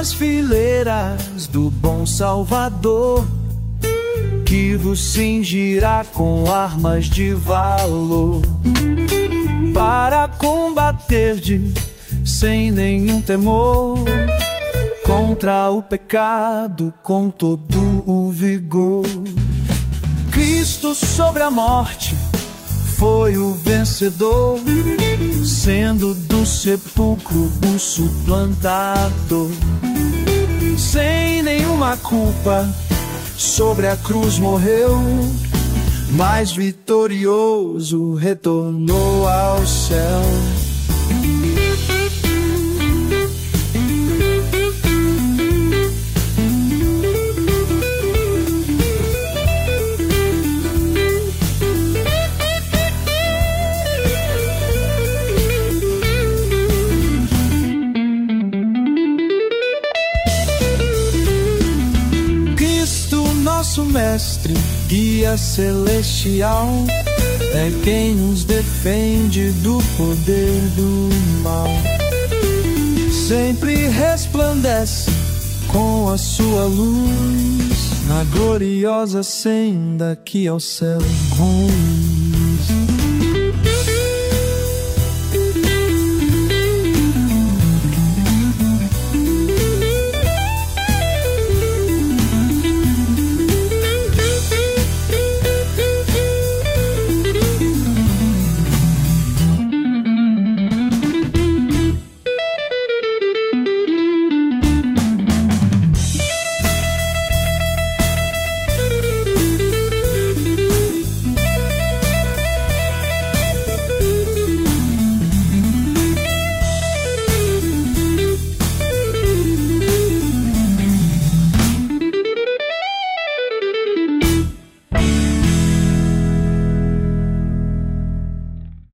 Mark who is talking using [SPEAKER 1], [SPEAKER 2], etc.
[SPEAKER 1] nas fileiras do bom Salvador, que vos cingirá com armas de valor, para combaterdes sem nenhum temor contra o pecado com todo o vigor. Cristo sobre a morte foi o vencedor, sendo do sepulcro o suplantador. Sem nenhuma culpa sobre a cruz morreu, mas vitorioso retornou ao céu. Nosso mestre, guia celestial, é quem nos defende do poder do mal. Sempre resplandece com a sua luz na gloriosa senda que ao céu conduz.